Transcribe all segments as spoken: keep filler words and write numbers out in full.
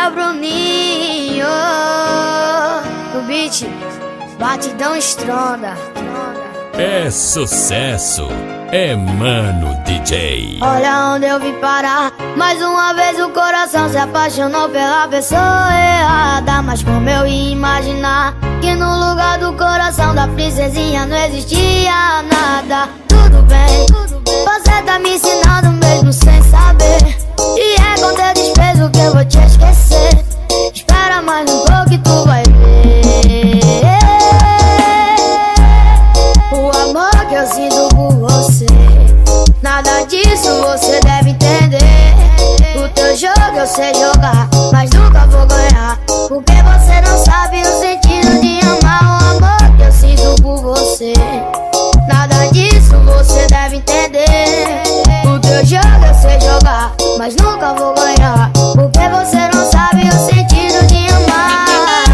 é o Bruninho. O beat, batidão estronda. É sucesso, é Mano D J. Olha onde eu vim parar. Mais uma vez o coração se apaixonou pela pessoa errada. Mas como eu ia imaginar que no lugar do coração da princesinha não existia nada. Tudo bem, você tá me ensinando mesmo sem saber. E é com teu desprezo que eu vou te esquecer. Espera mais um pouco e tu vai ver o amor que eu sinto por você. Nada disso você deve entender. O teu jogo eu sei jogar, mas nunca vou ganhar, porque você não sabe o sentido de amar. O amor que eu sinto por você. Nada disso você deve entender. O teu jogo eu sei jogar, mas nunca vou ganhar, porque você não sabe o sentido de amar.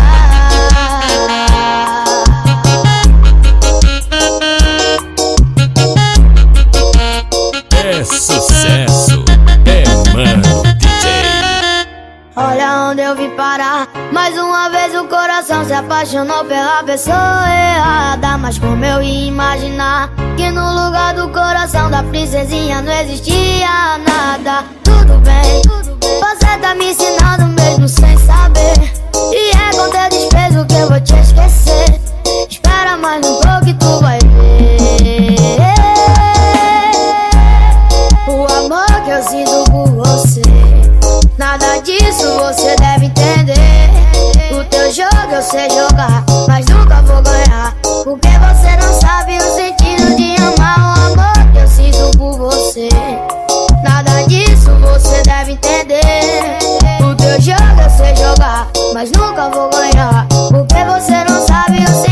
É sucesso, é Mano D J. Olha onde eu vim parar. Mais uma vez o coração se apaixonou pela pessoa errada. Mas como eu ia imaginar que no lugar do coração da princesinha não existia nada. Tudo bem, você tá me ensinando mesmo sem saber. E é com teu desprezo que eu vou te esquecer. Espera mais um pouco e tu vai ver o amor que eu sinto por você. Nada disso você deve entender. O teu jogo eu sei jogar, mas nunca vou ganhar, porque você não sabe o sentido de amar. O amor que eu sinto por você. Nada disso você deve entender. O teu jogo eu sei jogar, mas nunca vou ganhar, porque você não sabe o sentido.